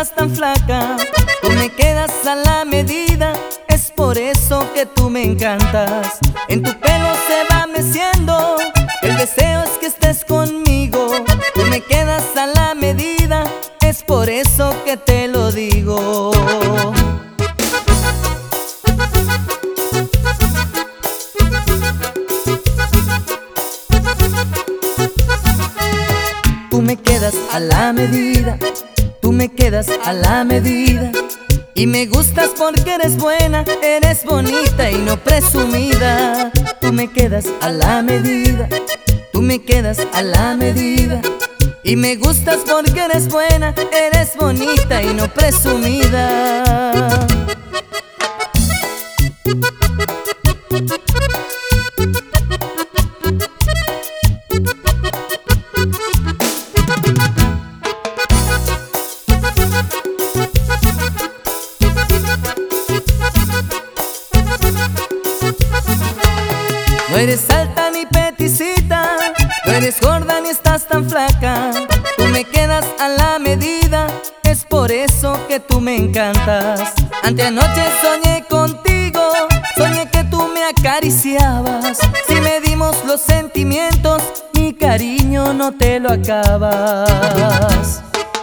estás tan flaca. Tú me quedas a la medida, es por eso que tú me encantas. En tu pelo se va meciendo, el deseo es que estés conmigo. Tú me quedas a la medida, es por eso que te lo digo. Tú me quedas a la medida, tú me quedas a la medida. Y me gustas porque eres buena, eres bonita y no presumida. Tú me quedas a la medida, tú me quedas a la medida. Y me gustas porque eres buena, eres bonita y no presumida. No eres alta ni peticita, no eres gorda ni estás tan flaca. Tú me quedas a la medida, es por eso que tú me encantas. Anteanoche soñé contigo, soñé que tú me acariciabas. Si medimos los sentimientos, mi cariño no te lo acabas.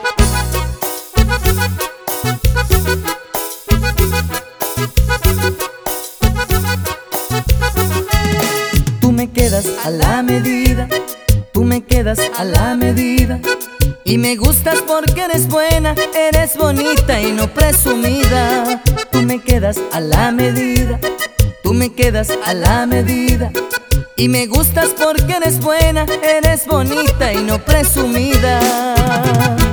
Tú me quedas a la medida, tú me quedas a la medida. Y me gustas porque eres buena, eres bonita y no presumida. Tú me quedas a la medida, tú me quedas a la medida. Y me gustas porque eres buena, eres bonita y no presumida.